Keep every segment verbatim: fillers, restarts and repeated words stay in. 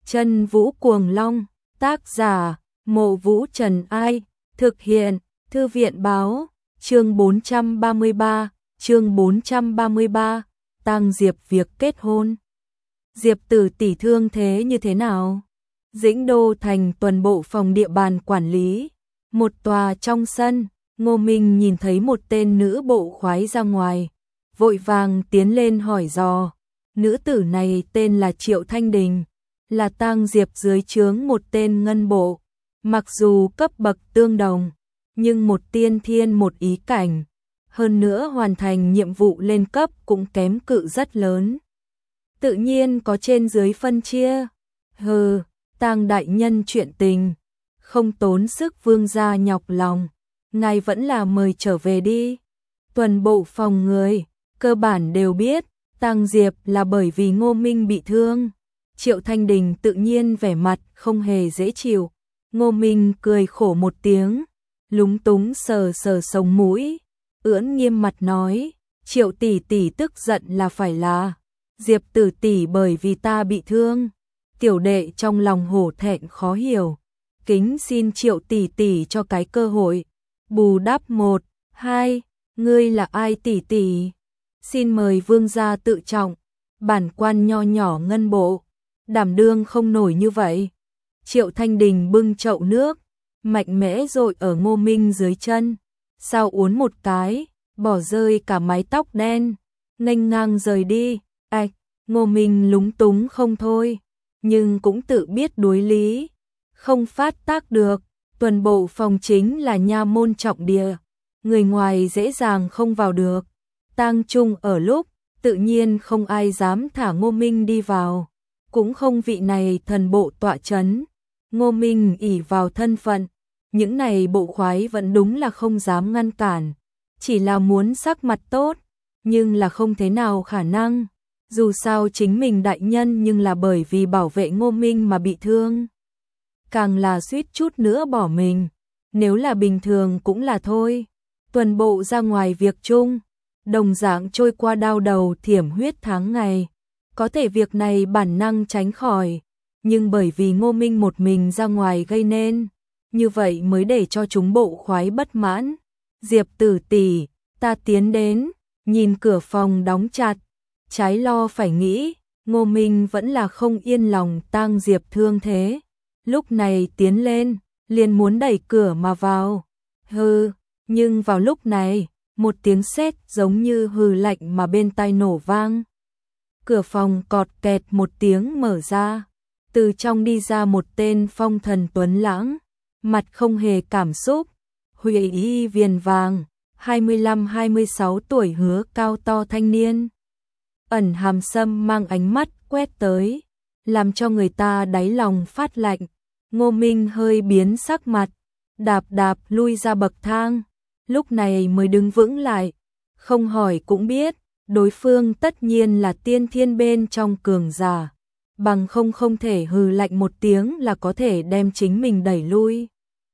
Chân Vũ Cuồng Long, tác giả, Mộ Vũ Trần Ai, thực hiện, Thư viện Báo, chương bốn trăm ba mươi ba, chương bốn trăm ba mươi ba, Tang Diệp việc kết hôn. Diệp Tử tỷ thương thế như thế nào? Dĩnh Đô thành tuần bộ phòng địa bàn quản lý, một tòa trong sân, Ngô Minh nhìn thấy một tên nữ bộ khoái ra ngoài, vội vàng tiến lên hỏi dò. Nữ tử này tên là Triệu Thanh Đình, là Tang Diệp dưới trướng một tên ngân bộ, mặc dù cấp bậc tương đồng, nhưng một tiên thiên một ý cảnh, hơn nữa hoàn thành nhiệm vụ lên cấp cũng kém cự rất lớn. Tự nhiên có trên dưới phân chia. Hừ, Tang đại nhân chuyện tình, không tốn sức vương gia nhọc lòng, ngài vẫn là mời trở về đi. Tuần bộ phòng người, cơ bản đều biết, Tang Diệp là bởi vì Ngô Minh bị thương. Triệu Thanh Đình tự nhiên vẻ mặt không hề dễ chịu. Ngô Minh cười khổ một tiếng, lúng túng sờ sờ sống mũi, ưỡn nghiêm mặt nói, Triệu tỷ tỷ tức giận là phải là, Diệp Tử tỷ bởi vì ta bị thương. Tiểu đệ trong lòng hổ thẹn khó hiểu, kính xin Triệu tỷ tỷ cho cái cơ hội, bù đắp một, hai, ngươi là ai tỷ tỷ? Xin mời vương gia tự trọng, bản quan nho nhỏ ngân bộ, đảm đương không nổi như vậy. Triệu Thanh Đình bưng chậu nước, mạnh mẽ dội ở Ngô Minh dưới chân, sau uốn một cái, bỏ rơi cả mái tóc đen, nghênh ngang rời đi. Ạch, Ngô Minh lúng túng không thôi, nhưng cũng tự biết đối lý, không phát tác được. Tuần bộ phòng chính là nha môn trọng địa, người ngoài dễ dàng không vào được. Tang Trung ở lúc, tự nhiên không ai dám thả Ngô Minh đi vào, cũng không vị này thần bộ tọa chấn. Ngô Minh ỷ vào thân phận, những này bộ khoái vẫn đúng là không dám ngăn cản, chỉ là muốn sắc mặt tốt, nhưng là không thế nào khả năng. Dù sao chính mình đại nhân nhưng là bởi vì bảo vệ Ngô Minh mà bị thương, càng là suýt chút nữa bỏ mình, nếu là bình thường cũng là thôi. Tuần bộ ra ngoài việc chung, đồng dạng trôi qua đau đầu thiểm huyết tháng ngày, có thể việc này bản năng tránh khỏi, nhưng bởi vì Ngô Minh một mình ra ngoài gây nên, như vậy mới để cho chúng bộ khoái bất mãn. Diệp Tử tỷ, ta tiến đến, nhìn cửa phòng đóng chặt, trái lo phải nghĩ, Ngô Minh vẫn là không yên lòng Tang Diệp thương thế, lúc này tiến lên, liền muốn đẩy cửa mà vào. Hừ, nhưng vào lúc này, một tiếng sét giống như hừ lạnh mà bên tai nổ vang. Cửa phòng cọt kẹt một tiếng mở ra, từ trong đi ra một tên phong thần tuấn lãng, mặt không hề cảm xúc, huệ y viền vàng, hai mươi lăm hai mươi sáu tuổi hứa cao to thanh niên. Ẩn hàm sâm mang ánh mắt quét tới, làm cho người ta đáy lòng phát lạnh. Ngô Minh hơi biến sắc mặt, đạp đạp lui ra bậc thang, lúc này mới đứng vững lại, không hỏi cũng biết, đối phương tất nhiên là tiên thiên bên trong cường giả, bằng không không thể hừ lạnh một tiếng là có thể đem chính mình đẩy lui.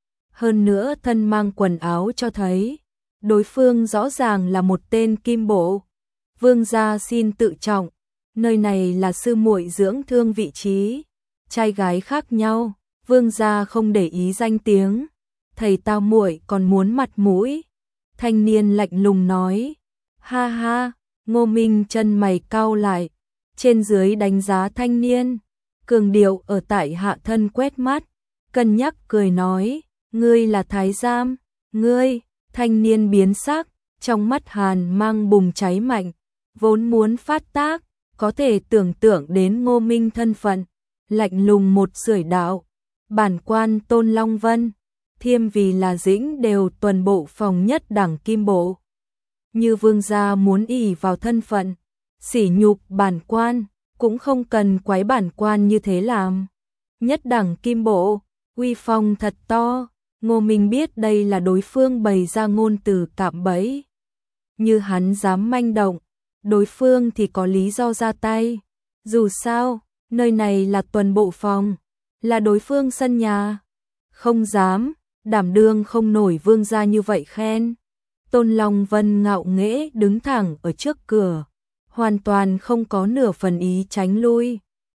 Hơn nữa thân mang quần áo cho thấy, đối phương rõ ràng là một tên kim bộ. Vương gia xin tự trọng, nơi này là sư muội dưỡng thương vị trí, trai gái khác nhau, vương gia không để ý danh tiếng, thầy tao muội còn muốn mặt mũi. Thanh niên lạnh lùng nói, ha ha. Ngô Minh chân mày cau lại, trên dưới đánh giá thanh niên, cường điệu ở tại hạ thân quét mắt, cân nhắc cười nói, ngươi là thái giám, ngươi. Thanh niên biến sắc, trong mắt hàn mang bùng cháy mạnh, vốn muốn phát tác, có thể tưởng tượng đến Ngô Minh thân phận, lạnh lùng một sưởi đạo, bản quan Tôn Long Vân, thiêm vì là dĩnh đều tuần bộ phòng nhất đẳng kim bộ. Như vương gia muốn ỷ vào thân phận, sỉ nhục bản quan, cũng không cần quái bản quan như thế làm. Nhất đẳng kim bộ, uy phong thật to. Ngô Minh biết đây là đối phương bày ra ngôn từ cạm bẫy. Như hắn dám manh động, đối phương thì có lý do ra tay. Dù sao, nơi này là tuần bộ phòng, là đối phương sân nhà. Không dám, đảm đương không nổi vương gia như vậy khen. Tôn Long Vân ngạo nghễ đứng thẳng ở trước cửa, hoàn toàn không có nửa phần ý tránh lui.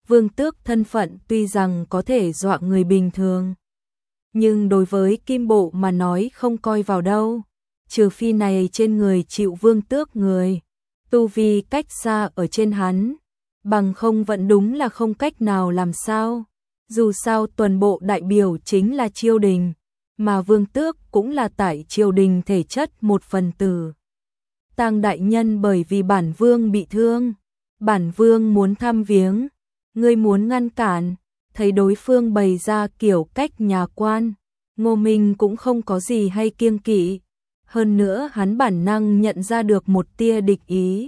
Vương tước thân phận tuy rằng có thể dọa người bình thường, nhưng đối với Kim Bộ mà nói không coi vào đâu, trừ phi này trên người chịu vương tước người, tu vi cách xa ở trên hắn, bằng không vẫn đúng là không cách nào làm sao. Dù sao tuần bộ đại biểu chính là triều đình, mà vương tước cũng là tại triều đình thể chất một phần tử. Tang đại nhân bởi vì bản vương bị thương, bản vương muốn thăm viếng, ngươi muốn ngăn cản, thấy đối phương bày ra kiểu cách nhà quan, Ngô Minh cũng không có gì hay kiêng kỵ, hơn nữa hắn bản năng nhận ra được một tia địch ý.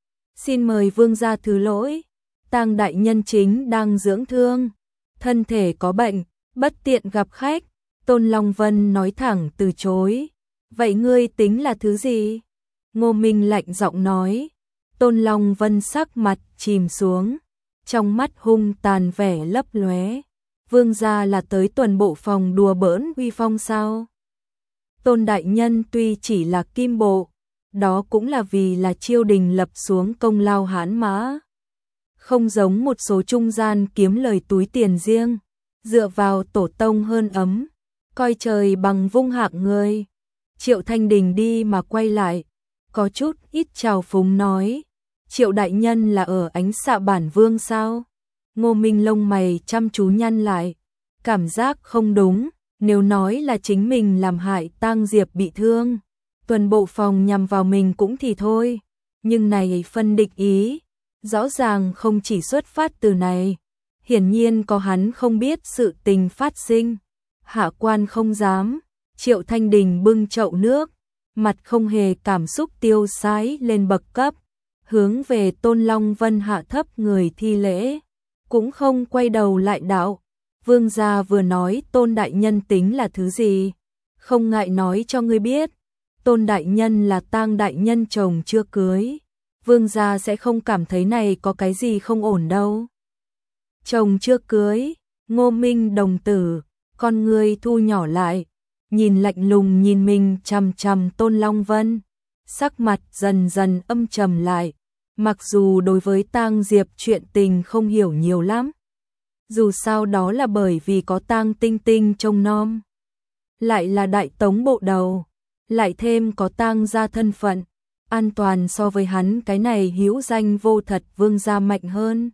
Xin mời vương gia thứ lỗi, Tang đại nhân chính đang dưỡng thương, thân thể có bệnh, bất tiện gặp khách. Tôn Long Vân nói thẳng từ chối. Vậy ngươi tính là thứ gì? Ngô Minh lạnh giọng nói. Tôn Long Vân sắc mặt chìm xuống, trong mắt hung tàn vẻ lấp lóe. Vương gia là tới tuần bộ phòng đùa bỡn uy phong sao? Tôn đại nhân tuy chỉ là kim bộ, đó cũng là vì là triều đình lập xuống công lao hãn mã. Không giống một số trung gian kiếm lời túi tiền riêng, dựa vào tổ tông hơn ấm, coi trời bằng vung hạng người. Triệu Thanh Đình đi mà quay lại, có chút ít trào phúng nói, Triệu đại nhân là ở ánh xạ bản vương sao? Ngô Minh lông mày chăm chú nhăn lại, cảm giác không đúng, nếu nói là chính mình làm hại Tang Diệp bị thương, tuần bộ phòng nhằm vào mình cũng thì thôi, nhưng này phân địch ý, rõ ràng không chỉ xuất phát từ này, hiển nhiên có hắn không biết sự tình phát sinh. Hạ quan không dám. Triệu Thanh Đình bưng chậu nước, mặt không hề cảm xúc tiêu sái lên bậc cấp, hướng về Tôn Long Vân hạ thấp người thi lễ, cũng không quay đầu lại đạo. Vương gia vừa nói Tôn đại nhân tính là thứ gì, không ngại nói cho ngươi biết. Tôn đại nhân là Tang đại nhân chồng chưa cưới, vương gia sẽ không cảm thấy này có cái gì không ổn đâu. Chồng chưa cưới, Ngô Minh đồng tử, con người thu nhỏ lại, nhìn lạnh lùng nhìn mình chằm chằm Tôn Long Vân, sắc mặt dần dần âm trầm lại, mặc dù đối với Tang Diệp chuyện tình không hiểu nhiều lắm. Dù sao đó là bởi vì có Tang Tinh Tinh trông nom, lại là đại tống bộ đầu, lại thêm có Tang gia thân phận, an toàn so với hắn cái này hữu danh vô thật vương gia mạnh hơn.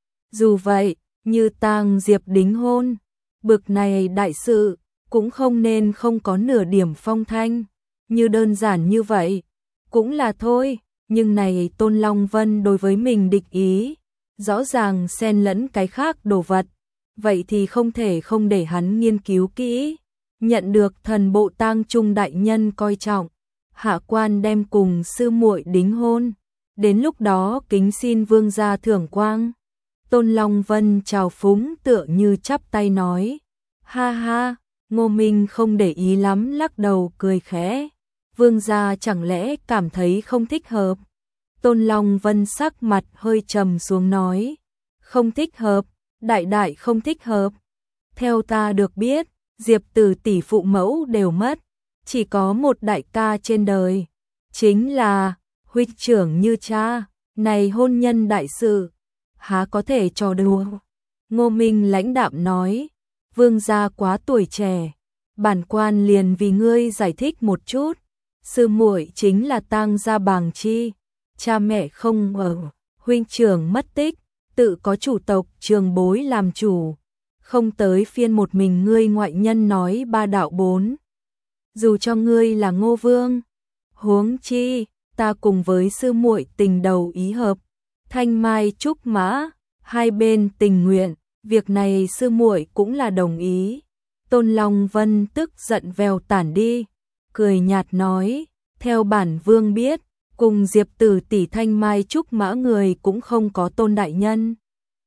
Dù vậy, như Tang Diệp đính hôn, bực này đại sự, cũng không nên không có nửa điểm phong thanh, như đơn giản như vậy, cũng là thôi, nhưng này Tôn Long Vân đối với mình địch ý, rõ ràng xen lẫn cái khác đồ vật, vậy thì không thể không để hắn nghiên cứu kỹ, nhận được thần bộ Tang Trung đại nhân coi trọng, hạ quan đem cùng sư muội đính hôn, đến lúc đó kính xin vương gia thưởng quang. Tôn Long Vân chào phúng tựa như chắp tay nói, ha ha. Ngô Minh không để ý lắm lắc đầu cười khẽ, vương gia chẳng lẽ cảm thấy không thích hợp? Tôn Long Vân sắc mặt hơi trầm xuống nói, không thích hợp, đại đại không thích hợp. Theo ta được biết, Diệp Tử tỷ phụ mẫu đều mất, chỉ có một đại ca trên đời, chính là huynh trưởng như cha, này hôn nhân đại sự, há có thể trò đùa. Ngô Minh lãnh đạm nói, vương gia quá tuổi trẻ, bản quan liền vì ngươi giải thích một chút, sư muội chính là Tang gia Bàng Chi, cha mẹ không ở, huynh trưởng mất tích, tự có chủ tộc trường bối làm chủ, không tới phiên một mình ngươi ngoại nhân nói ba đạo bốn. Dù cho ngươi là Ngô Vương, huống chi, ta cùng với sư muội tình đầu ý hợp, thanh mai trúc mã, hai bên tình nguyện, việc này sư muội cũng là đồng ý. Tôn Long Vân tức giận vèo tản đi, cười nhạt nói, theo bản vương biết, cùng Diệp Tử tỷ thanh mai trúc mã người cũng không có Tôn đại nhân.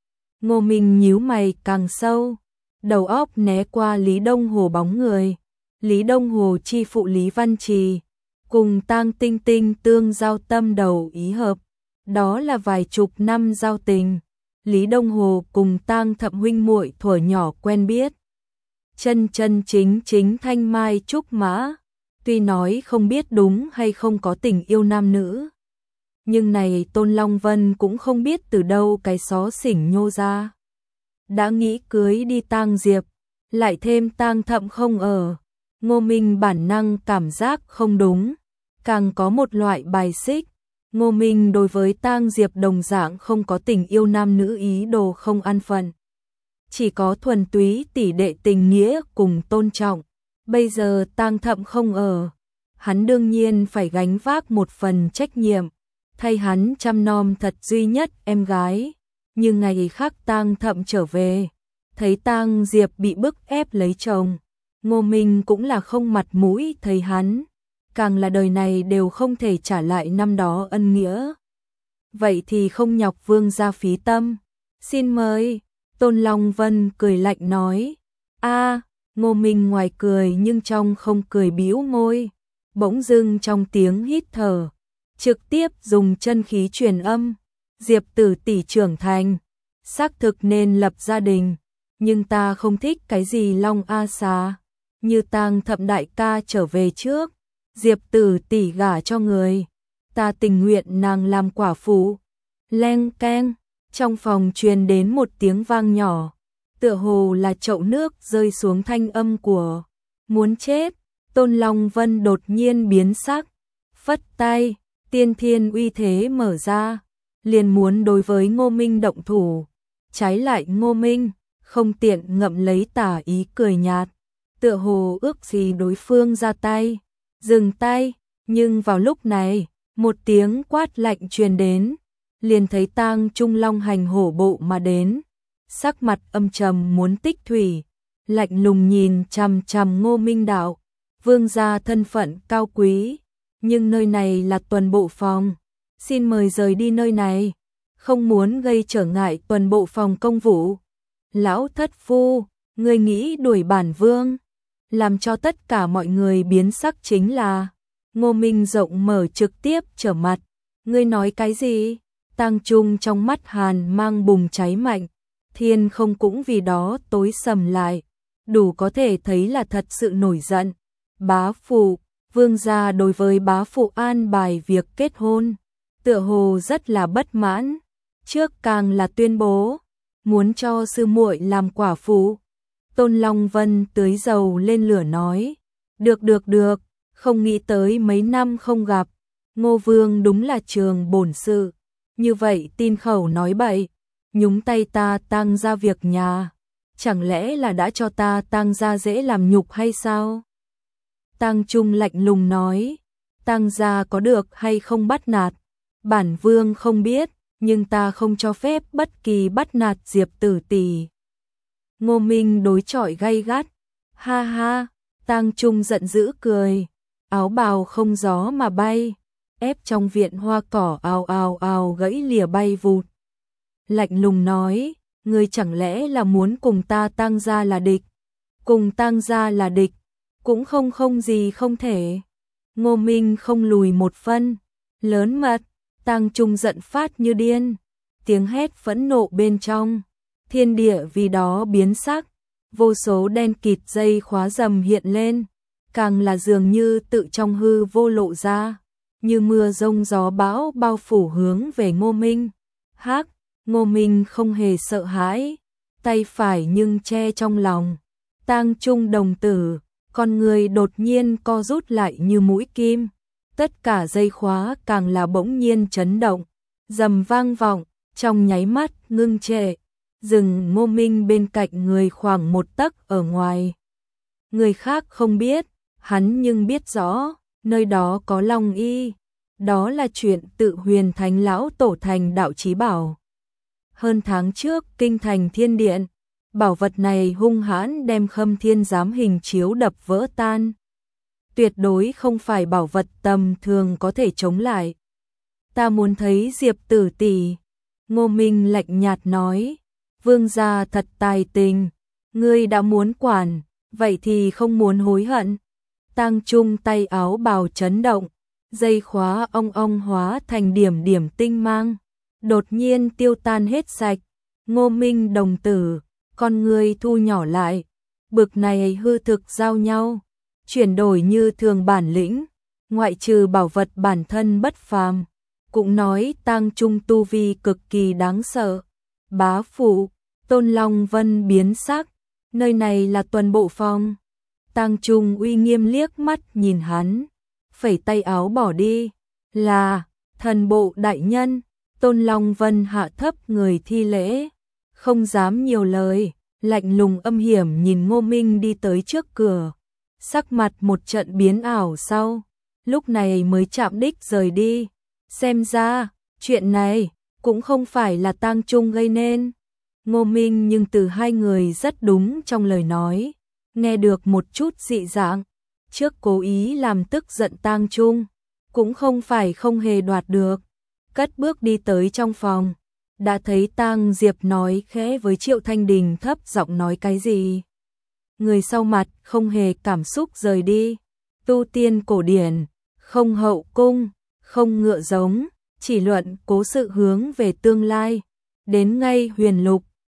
Ngô Minh nhíu mày càng sâu, đầu óc né qua Lý Đông Hồ bóng người, Lý Đông Hồ chi phụ Lý Văn Trì, cùng Tang Tinh Tinh tương giao tâm đầu ý hợp, đó là vài chục năm giao tình. Lý Đông Hồ cùng Tang Thậm huynh muội thuở nhỏ quen biết. Chân chân chính chính thanh mai trúc mã, tuy nói không biết đúng hay không có tình yêu nam nữ, nhưng này Tôn Long Vân cũng không biết từ đâu cái xó xỉnh nhô ra. đã nghĩ cưới đi tang Diệp, lại thêm tang Thậm không ở. Ngô Minh bản năng cảm giác không đúng, càng có một loại bài xích. Ngô Minh đối với tang Diệp đồng dạng không có tình yêu nam nữ ý đồ không an phận. Chỉ có thuần túy tỷ đệ tình nghĩa cùng tôn trọng. Bây giờ tang Thậm không ở, hắn đương nhiên phải gánh vác một phần trách nhiệm, thay hắn chăm nom thật duy nhất em gái. Nhưng ngày khác tang Thậm trở về, thấy tang Diệp bị bức ép lấy chồng, Ngô Minh cũng là không mặt mũi thấy hắn, càng là đời này đều không thể trả lại năm đó ân nghĩa. Vậy thì không nhọc Vương gia phí tâm. Xin mời. Tôn Long Vân cười lạnh nói. A, Ngô Minh ngoài cười nhưng trong không cười bĩu môi. Bỗng dưng trong tiếng hít thở, trực tiếp dùng chân khí truyền âm. Diệp tử tỷ trưởng thành, xác thực nên lập gia đình, nhưng ta không thích cái gì long a xà. Như tang Thậm đại ca trở về trước, Diệp tử tỷ gả cho người, ta tình nguyện nàng làm quả phụ. Leng keng, trong phòng truyền đến một tiếng vang nhỏ, tựa hồ là chậu nước rơi xuống thanh âm của muốn chết. Tôn Long Vân đột nhiên biến sắc, phất tay, tiên thiên uy thế mở ra, liền muốn đối với Ngô Minh động thủ. Trái lại Ngô Minh không tiện ngậm lấy tà ý cười nhạt, tựa hồ ước gì đối phương ra tay. Dừng tay, nhưng vào lúc này, một tiếng quát lạnh truyền đến, liền thấy tang Trung Long hành hổ bộ mà đến, sắc mặt âm trầm muốn tích thủy, lạnh lùng nhìn chằm chằm Ngô Minh đạo. Vương gia thân phận cao quý, nhưng nơi này là tuần bộ phòng, xin mời rời đi nơi này, không muốn gây trở ngại tuần bộ phòng công vụ. Lão thất phu, ngươi nghĩ đuổi bản vương? Làm cho tất cả mọi người biến sắc chính là Ngô Minh rộng mở trực tiếp trở mặt. Ngươi nói cái gì? Tang Trung trong mắt hàn mang bùng cháy mạnh, thiên không cũng vì đó tối sầm lại, đủ có thể thấy là thật sự nổi giận. Bá phụ, vương gia đối với bá phụ an bài việc kết hôn, tựa hồ rất là bất mãn, trước càng là tuyên bố muốn cho sư muội làm quả phụ. Tôn Long Vân tưới dầu lên lửa nói, được được được, không nghĩ tới mấy năm không gặp, Ngô Vương đúng là trường bổn sự, như vậy tin khẩu nói bậy, nhúng tay ta tang ra việc nhà, chẳng lẽ là đã cho ta tang ra dễ làm nhục hay sao? Tang Trung lạnh lùng nói, tang gia có được hay không bắt nạt, bản vương không biết, nhưng ta không cho phép bất kỳ bắt nạt Diệp tử tỷ. Ngô Minh đối chọi gay gắt, ha ha, Tang Trung giận dữ cười, áo bào không gió mà bay, ép trong viện hoa cỏ ào ào ào gãy lìa bay vụt. Lạnh lùng nói, ngươi chẳng lẽ là muốn cùng ta tang gia là địch? Cùng tang gia là địch, cũng không không gì không thể. Ngô Minh không lùi một phân, lớn mật. Tang Trung giận phát như điên, tiếng hét phẫn nộ bên trong, thiên địa vì đó biến sắc, vô số đen kịt dây khóa rầm hiện lên, càng là dường như tự trong hư vô lộ ra, như mưa rông gió bão bao phủ hướng về Ngô Minh. Hắc, Ngô Minh không hề sợ hãi, tay phải nhưng che trong lòng. Tang Trung đồng tử, con người đột nhiên co rút lại như mũi kim. Tất cả dây khóa càng là bỗng nhiên chấn động, rầm vang vọng, trong nháy mắt ngưng trệ, dừng Ngô Minh bên cạnh người khoảng một tấc ở ngoài. Người khác không biết, hắn nhưng biết rõ, nơi đó có Long Y, đó là chuyện tự Huyền Thánh lão tổ thành đạo chí bảo. Hơn tháng trước kinh thành thiên điện, bảo vật này hung hãn đem Khâm Thiên Giám hình chiếu đập vỡ tan. Tuyệt đối không phải bảo vật tầm thường có thể chống lại. Ta muốn thấy Diệp tử tỷ. Ngô Minh lạnh nhạt nói, vương gia thật tài tình, ngươi đã muốn quản, vậy thì không muốn hối hận. Tang Trung tay áo bào chấn động, dây khóa ong ong hóa thành điểm điểm tinh mang, đột nhiên tiêu tan hết sạch. Ngô Minh đồng tử, con ngươi thu nhỏ lại, bực này hư thực giao nhau, chuyển đổi như thường bản lĩnh, ngoại trừ bảo vật bản thân bất phàm, cũng nói Tang Trung tu vi cực kỳ đáng sợ. Bá phụ, Tôn Long Vân biến sắc, nơi này là tuần bộ phòng. Tang Trung uy nghiêm liếc mắt nhìn hắn, phẩy tay áo bỏ đi, là thần bộ đại nhân. Tôn Long Vân hạ thấp người thi lễ, không dám nhiều lời, lạnh lùng âm hiểm nhìn Ngô Minh đi tới trước cửa, sắc mặt một trận biến ảo sau, lúc này mới chạm đích rời đi. Xem ra, chuyện này cũng không phải là Tang Trung gây nên. Ngô Minh nhưng từ hai người rất đúng trong lời nói, nghe được một chút dị dạng, trước cố ý làm tức giận Tang Trung, cũng không phải không hề đoạt được. Cất bước đi tới trong phòng, đã thấy Tang Diệp nói khẽ với Triệu Thanh Đình, thấp giọng nói cái gì. Người sau mặt không hề cảm xúc rời đi. Tu tiên cổ điển, không hậu cung, không ngựa giống, chỉ luận cố sự hướng về tương lai. Đến ngay huyền lục,